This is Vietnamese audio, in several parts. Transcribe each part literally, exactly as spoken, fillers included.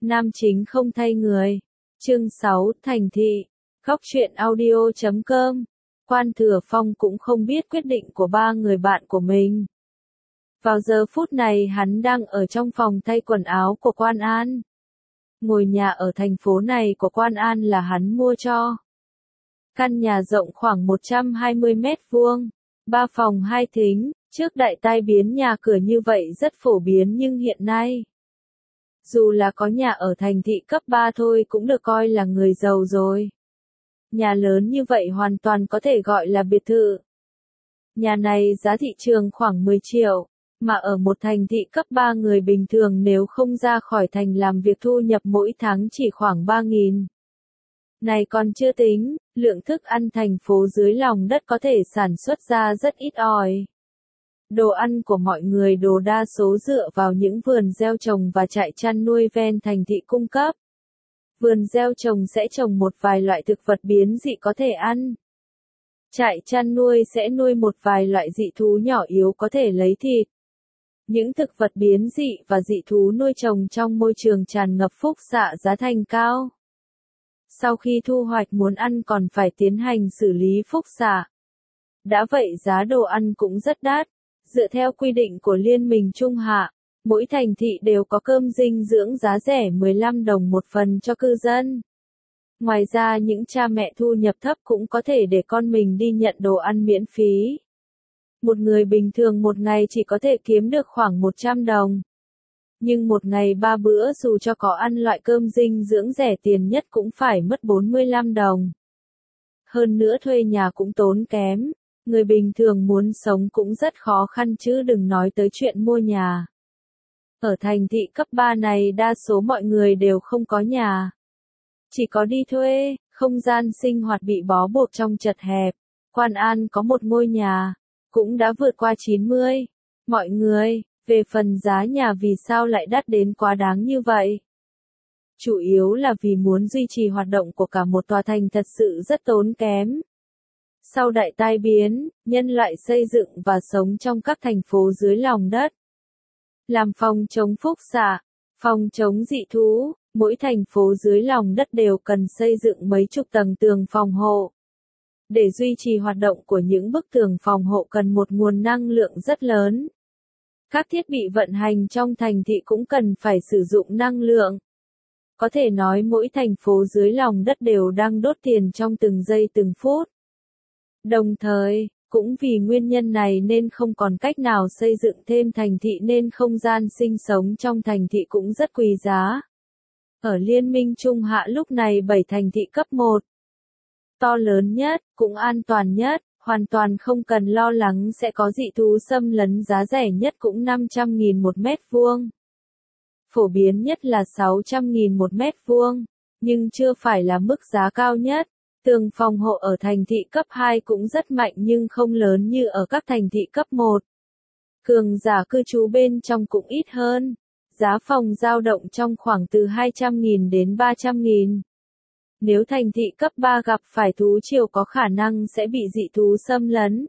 Nam chính không thay người. Chương sáu, Thành thị. Góc truyện audio chấm com. Quan Thừa Phong cũng không biết quyết định của ba người bạn của mình. Vào giờ phút này hắn đang ở trong phòng thay quần áo của Quan An. Ngôi nhà ở thành phố này của Quan An là hắn mua cho. Căn nhà rộng khoảng một trăm hai mươi mét vuông, ba phòng hai thính, trước đại tai biến nhà cửa như vậy rất phổ biến nhưng hiện nay, dù là có nhà ở thành thị cấp ba thôi cũng được coi là người giàu rồi. Nhà lớn như vậy hoàn toàn có thể gọi là biệt thự. Nhà này giá thị trường khoảng mười triệu, mà ở một thành thị cấp ba người bình thường nếu không ra khỏi thành làm việc thu nhập mỗi tháng chỉ khoảng ba nghìn. Này còn chưa tính, lượng thức ăn thành phố dưới lòng đất có thể sản xuất ra rất ít ỏi. Đồ ăn của mọi người đồ đa số dựa vào những vườn gieo trồng và trại chăn nuôi ven thành thị cung cấp. Vườn gieo trồng sẽ trồng một vài loại thực vật biến dị có thể ăn. Trại chăn nuôi sẽ nuôi một vài loại dị thú nhỏ yếu có thể lấy thịt. Những thực vật biến dị và dị thú nuôi trồng trong môi trường tràn ngập phúc xạ giá thành cao. Sau khi thu hoạch muốn ăn còn phải tiến hành xử lý phúc xạ. Đã vậy giá đồ ăn cũng rất đắt. Dựa theo quy định của Liên minh Trung Hạ, mỗi thành thị đều có cơm dinh dưỡng giá rẻ mười lăm đồng một phần cho cư dân. Ngoài ra những cha mẹ thu nhập thấp cũng có thể để con mình đi nhận đồ ăn miễn phí. Một người bình thường một ngày chỉ có thể kiếm được khoảng một trăm đồng. Nhưng một ngày ba bữa dù cho có ăn loại cơm dinh dưỡng rẻ tiền nhất cũng phải mất bốn mươi lăm đồng. Hơn nữa thuê nhà cũng tốn kém. Người bình thường muốn sống cũng rất khó khăn chứ đừng nói tới chuyện mua nhà. Ở thành thị cấp ba này đa số mọi người đều không có nhà. Chỉ có đi thuê, không gian sinh hoạt bị bó buộc trong chật hẹp. Quan An có một ngôi nhà, cũng đã vượt qua chín mươi. Mọi người, về phần giá nhà vì sao lại đắt đến quá đáng như vậy? Chủ yếu là vì muốn duy trì hoạt động của cả một tòa thành thật sự rất tốn kém. Sau đại tai biến, nhân loại xây dựng và sống trong các thành phố dưới lòng đất. Làm phòng chống phúc xạ, phòng chống dị thú, mỗi thành phố dưới lòng đất đều cần xây dựng mấy chục tầng tường phòng hộ. Để duy trì hoạt động của những bức tường phòng hộ cần một nguồn năng lượng rất lớn. Các thiết bị vận hành trong thành thị cũng cần phải sử dụng năng lượng. Có thể nói mỗi thành phố dưới lòng đất đều đang đốt tiền trong từng giây từng phút. Đồng thời, cũng vì nguyên nhân này nên không còn cách nào xây dựng thêm thành thị nên không gian sinh sống trong thành thị cũng rất quý giá. Ở Liên minh Trung Hạ lúc này bảy thành thị cấp một. To lớn nhất, cũng an toàn nhất, hoàn toàn không cần lo lắng sẽ có dị thú xâm lấn giá rẻ nhất cũng năm trăm nghìn một mét vuông. Phổ biến nhất là sáu trăm nghìn một mét vuông, nhưng chưa phải là mức giá cao nhất. Tường phòng hộ ở thành thị cấp hai cũng rất mạnh nhưng không lớn như ở các thành thị cấp một. Cường giả cư trú bên trong cũng ít hơn. Giá phòng dao động trong khoảng từ hai trăm nghìn đến ba trăm nghìn. Nếu thành thị cấp ba gặp phải thú triều có khả năng sẽ bị dị thú xâm lấn.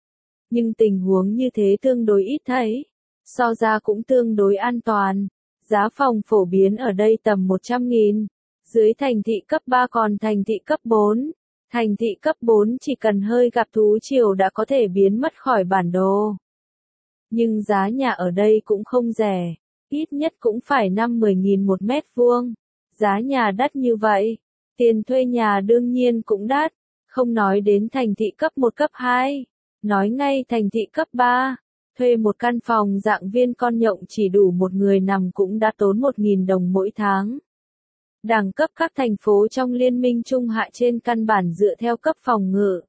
Nhưng tình huống như thế tương đối ít thấy. So ra cũng tương đối an toàn. Giá phòng phổ biến ở đây tầm một trăm nghìn. Dưới thành thị cấp ba còn thành thị cấp bốn. Thành thị cấp bốn chỉ cần hơi gặp thú triều đã có thể biến mất khỏi bản đồ. Nhưng giá nhà ở đây cũng không rẻ. Ít nhất cũng phải năm mười nghìn một mét vuông. Giá nhà đắt như vậy. Tiền thuê nhà đương nhiên cũng đắt. Không nói đến thành thị cấp một cấp hai. Nói ngay thành thị cấp ba. Thuê một căn phòng dạng viên con nhộng chỉ đủ một người nằm cũng đã tốn một nghìn đồng mỗi tháng. Đẳng cấp các thành phố trong Liên minh Trung Hạ trên căn bản dựa theo cấp phòng ngự.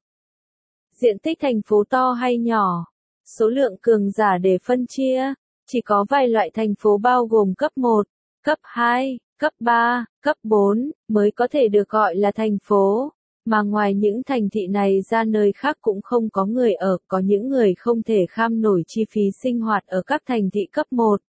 Diện tích thành phố to hay nhỏ, số lượng cường giả để phân chia, chỉ có vài loại thành phố bao gồm cấp một, cấp hai, cấp ba, cấp bốn, mới có thể được gọi là thành phố, mà ngoài những thành thị này ra nơi khác cũng không có người ở, có những người không thể kham nổi chi phí sinh hoạt ở các thành thị cấp một,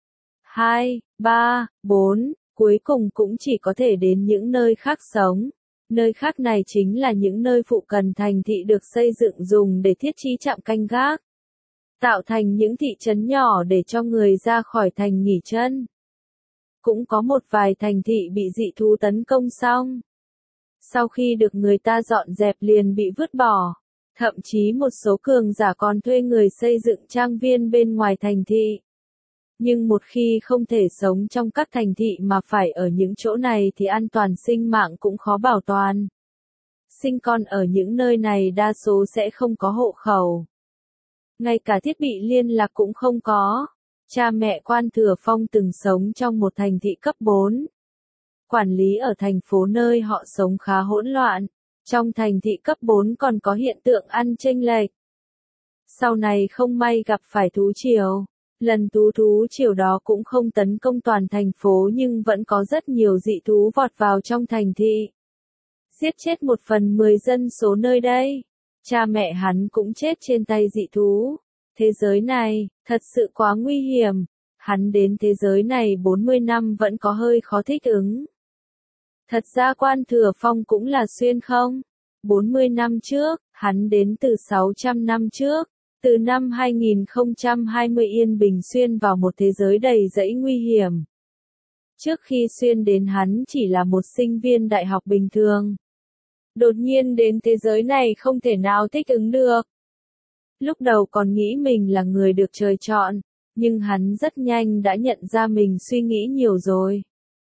hai, ba, bốn. Cuối cùng cũng chỉ có thể đến những nơi khác sống. Nơi khác này chính là những nơi phụ cận thành thị được xây dựng dùng để thiết trí trạm canh gác. Tạo thành những thị trấn nhỏ để cho người ra khỏi thành nghỉ chân. Cũng có một vài thành thị bị dị thú tấn công xong. Sau khi được người ta dọn dẹp liền bị vứt bỏ. Thậm chí một số cường giả còn thuê người xây dựng trang viên bên ngoài thành thị. Nhưng một khi không thể sống trong các thành thị mà phải ở những chỗ này thì an toàn sinh mạng cũng khó bảo toàn. Sinh con ở những nơi này đa số sẽ không có hộ khẩu. Ngay cả thiết bị liên lạc cũng không có. Cha mẹ Quan Thừa Phong từng sống trong một thành thị cấp bốn. Quản lý ở thành phố nơi họ sống khá hỗn loạn. Trong thành thị cấp bốn còn có hiện tượng ăn chênh lệch. Sau này không may gặp phải thú triều. Lần thú thú triều đó cũng không tấn công toàn thành phố nhưng vẫn có rất nhiều dị thú vọt vào trong thành thị. Giết chết một phần mười dân số nơi đây. Cha mẹ hắn cũng chết trên tay dị thú. Thế giới này, thật sự quá nguy hiểm. Hắn đến thế giới này bốn mươi năm vẫn có hơi khó thích ứng. Thật ra Quan Thừa Phong cũng là xuyên không? bốn mươi năm trước, hắn đến từ sáu trăm năm trước. Từ năm hai nghìn không trăm hai mươi yên bình xuyên vào một thế giới đầy rẫy nguy hiểm. Trước khi xuyên đến hắn chỉ là một sinh viên đại học bình thường. Đột nhiên đến thế giới này không thể nào thích ứng được. Lúc đầu còn nghĩ mình là người được trời chọn, nhưng hắn rất nhanh đã nhận ra mình suy nghĩ nhiều rồi.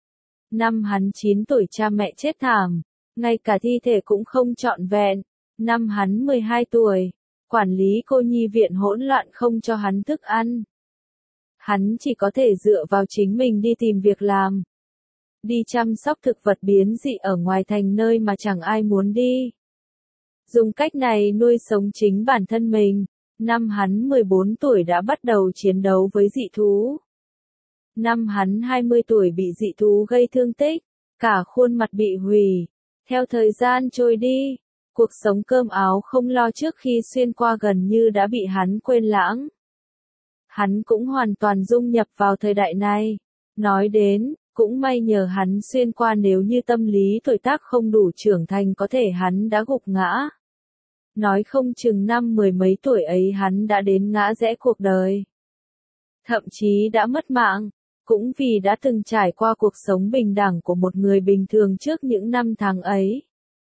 Năm hắn chín tuổi cha mẹ chết thảm, ngay cả thi thể cũng không trọn vẹn. Năm hắn mười hai tuổi, quản lý cô nhi viện hỗn loạn không cho hắn thức ăn. Hắn chỉ có thể dựa vào chính mình đi tìm việc làm. Đi chăm sóc thực vật biến dị ở ngoài thành nơi mà chẳng ai muốn đi. Dùng cách này nuôi sống chính bản thân mình. Năm hắn mười bốn tuổi đã bắt đầu chiến đấu với dị thú. Năm hắn hai mươi tuổi bị dị thú gây thương tích, cả khuôn mặt bị hủy. Theo thời gian trôi đi, cuộc sống cơm áo không lo trước khi xuyên qua gần như đã bị hắn quên lãng. Hắn cũng hoàn toàn dung nhập vào thời đại này. Nói đến, cũng may nhờ hắn xuyên qua, nếu như tâm lý tuổi tác không đủ trưởng thành có thể hắn đã gục ngã. Nói không chừng năm mười mấy tuổi ấy hắn đã đến ngã rẽ cuộc đời. Thậm chí đã mất mạng, cũng vì đã từng trải qua cuộc sống bình đẳng của một người bình thường trước những năm tháng ấy.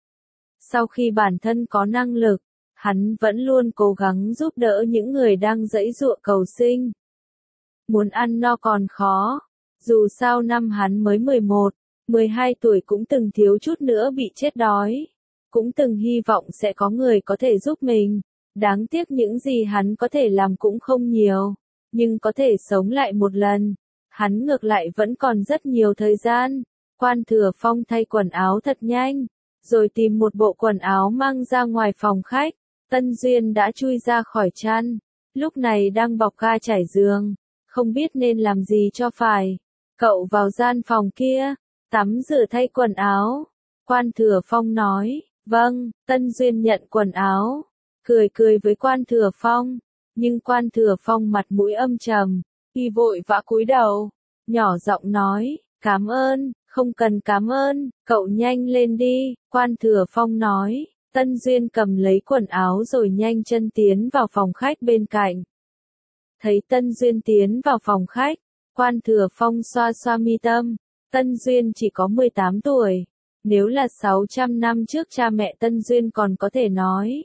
Sau khi bản thân có năng lực, hắn vẫn luôn cố gắng giúp đỡ những người đang giãy giụa cầu sinh. Muốn ăn no còn khó, dù sao năm hắn mới mười một, mười hai tuổi cũng từng thiếu chút nữa bị chết đói. Cũng từng hy vọng sẽ có người có thể giúp mình. Đáng tiếc những gì hắn có thể làm cũng không nhiều. Nhưng có thể sống lại một lần. Hắn ngược lại vẫn còn rất nhiều thời gian. Quan Thừa Phong thay quần áo thật nhanh. Rồi tìm một bộ quần áo mang ra ngoài phòng khách. Tân Duyên đã chui ra khỏi chăn. Lúc này đang bọc ga trải giường. Không biết nên làm gì cho phải. Cậu vào gian phòng kia. Tắm rửa thay quần áo. Quan Thừa Phong nói. Vâng, Tân Duyên nhận quần áo. Cười cười với Quan Thừa Phong. Nhưng Quan Thừa Phong mặt mũi âm trầm. Y vội vã cúi đầu. Nhỏ giọng nói. Cảm ơn, không cần cảm ơn, cậu nhanh lên đi. Quan Thừa Phong nói. Tân Duyên cầm lấy quần áo rồi nhanh chân tiến vào phòng khách bên cạnh. Thấy Tân Duyên tiến vào phòng khách, Quan Thừa Phong xoa xoa mi tâm. Tân Duyên chỉ có mười tám tuổi. Nếu là sáu trăm năm trước cha mẹ Tân Duyên còn có thể nói.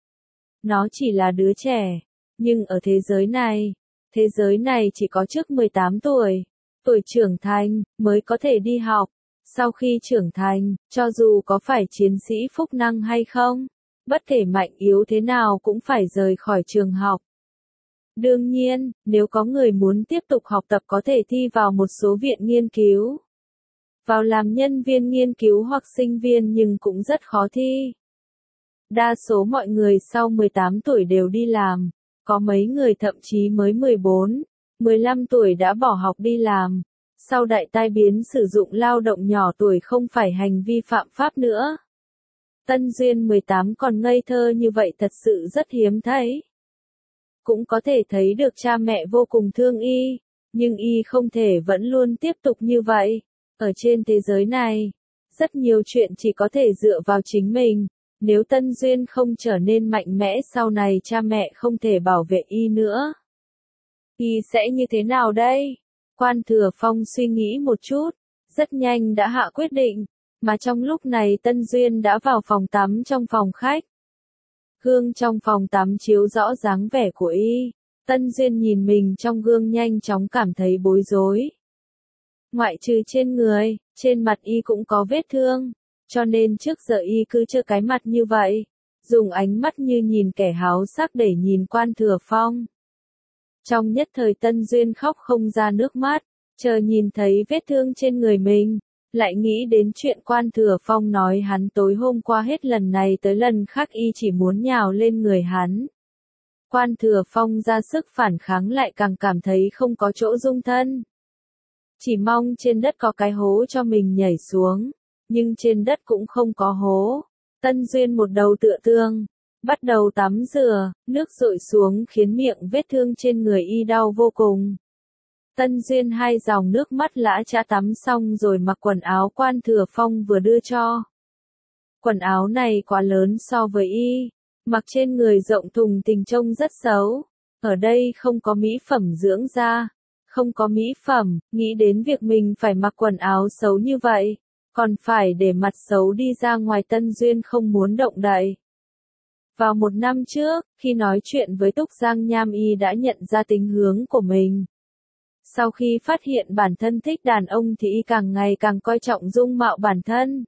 Nó chỉ là đứa trẻ. Nhưng ở thế giới này, thế giới này chỉ có trước mười tám tuổi. Tuổi trưởng thành, mới có thể đi học. Sau khi trưởng thành, cho dù có phải chiến sĩ phúc năng hay không, bất kể mạnh yếu thế nào cũng phải rời khỏi trường học. Đương nhiên, nếu có người muốn tiếp tục học tập có thể thi vào một số viện nghiên cứu. Vào làm nhân viên nghiên cứu hoặc sinh viên nhưng cũng rất khó thi. Đa số mọi người sau mười tám tuổi đều đi làm. Có mấy người thậm chí mới mười bốn, mười lăm tuổi đã bỏ học đi làm. Sau đại tai biến sử dụng lao động nhỏ tuổi không phải hành vi phạm pháp nữa. Tân Duyên mười tám còn ngây thơ như vậy thật sự rất hiếm thấy. Cũng có thể thấy được cha mẹ vô cùng thương y, nhưng y không thể vẫn luôn tiếp tục như vậy. Ở trên thế giới này, rất nhiều chuyện chỉ có thể dựa vào chính mình. Nếu Tân Duyên không trở nên mạnh mẽ sau này cha mẹ không thể bảo vệ y nữa. Y sẽ như thế nào đây? Quan Thừa Phong suy nghĩ một chút, rất nhanh đã hạ quyết định, mà trong lúc này Tân Duyên đã vào phòng tắm trong phòng khách. Gương trong phòng tắm chiếu rõ dáng vẻ của y, Tân Duyên nhìn mình trong gương nhanh chóng cảm thấy bối rối. Ngoại trừ trên người, trên mặt y cũng có vết thương, cho nên trước giờ y cứ trơ cái mặt như vậy, dùng ánh mắt như nhìn kẻ háo sắc để nhìn Quan Thừa Phong. Trong nhất thời Tân Duyên khóc không ra nước mắt, chờ nhìn thấy vết thương trên người mình, lại nghĩ đến chuyện Quan Thừa Phong nói hắn tối hôm qua hết lần này tới lần khác y chỉ muốn nhào lên người hắn. Quan Thừa Phong ra sức phản kháng lại càng cảm thấy không có chỗ dung thân. Chỉ mong trên đất có cái hố cho mình nhảy xuống, nhưng trên đất cũng không có hố. Tân Duyên một đầu tựa tường, bắt đầu tắm rửa, nước dội xuống khiến miệng vết thương trên người y đau vô cùng. Tân Duyên hai dòng nước mắt lã chã tắm xong rồi mặc quần áo Quan Thừa Phong vừa đưa cho. Quần áo này quá lớn so với y, mặc trên người rộng thùng thình trông rất xấu. Ở đây không có mỹ phẩm dưỡng da, không có mỹ phẩm, nghĩ đến việc mình phải mặc quần áo xấu như vậy, còn phải để mặt xấu đi ra ngoài. Tân Duyên không muốn động đậy. Vào một năm trước, khi nói chuyện với Túc Giang Nham y đã nhận ra tính hướng của mình. Sau khi phát hiện bản thân thích đàn ông thì y càng ngày càng coi trọng dung mạo bản thân.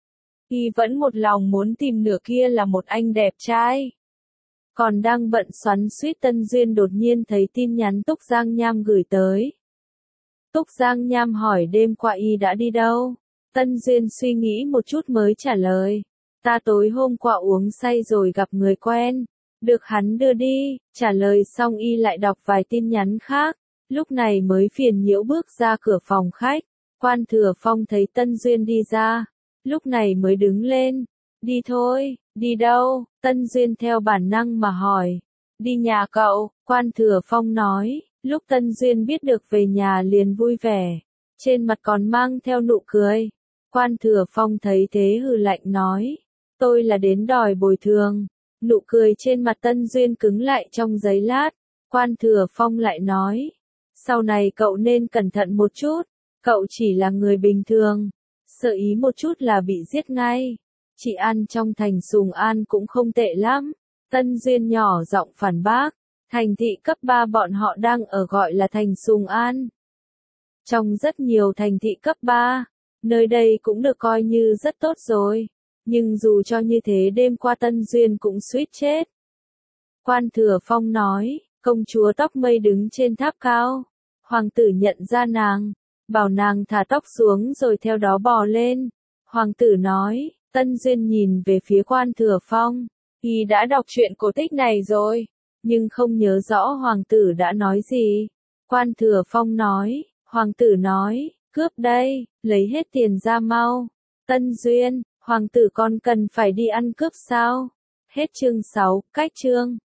Y vẫn một lòng muốn tìm nửa kia là một anh đẹp trai. Còn đang bận xoắn xuýt Tân Duyên đột nhiên thấy tin nhắn Túc Giang Nham gửi tới. Túc Giang Nham hỏi đêm qua y đã đi đâu? Tân Duyên suy nghĩ một chút mới trả lời. Ta tối hôm qua uống say rồi gặp người quen, được hắn đưa đi. Trả lời xong y lại đọc vài tin nhắn khác, lúc này mới phiền nhiễu bước ra cửa phòng khách. Quan Thừa Phong thấy Tân Duyên đi ra, lúc này mới đứng lên. Đi thôi. Đi đâu? Tân Duyên theo bản năng mà hỏi. Đi nhà cậu, Quan Thừa Phong nói. Lúc Tân Duyên biết được về nhà liền vui vẻ, trên mặt còn mang theo nụ cười. Quan Thừa Phong thấy thế hừ lạnh nói. Tôi là đến đòi bồi thường. Nụ cười trên mặt Tân Duyên cứng lại trong giây lát. Quan Thừa Phong lại nói. Sau này cậu nên cẩn thận một chút. Cậu chỉ là người bình thường, sợ ý một chút là bị giết ngay. Chị ăn trong thành Sùng An cũng không tệ lắm. Tân Duyên nhỏ giọng phản bác. Thành thị cấp ba bọn họ đang ở gọi là thành Sùng An. Trong rất nhiều thành thị cấp ba, nơi đây cũng được coi như rất tốt rồi. Nhưng dù cho như thế đêm qua Tân Duyên cũng suýt chết. Quan Thừa Phong nói, công chúa tóc mây đứng trên tháp cao. Hoàng tử nhận ra nàng, bảo nàng thả tóc xuống rồi theo đó bò lên. Hoàng tử nói, Tân Duyên nhìn về phía Quan Thừa Phong. Y đã đọc truyện cổ tích này rồi, nhưng không nhớ rõ hoàng tử đã nói gì. Quan Thừa Phong nói, hoàng tử nói, cướp đây, lấy hết tiền ra mau. Tân Duyên, hoàng tử con cần phải đi ăn cướp sao? Hết chương sáu, cách chương.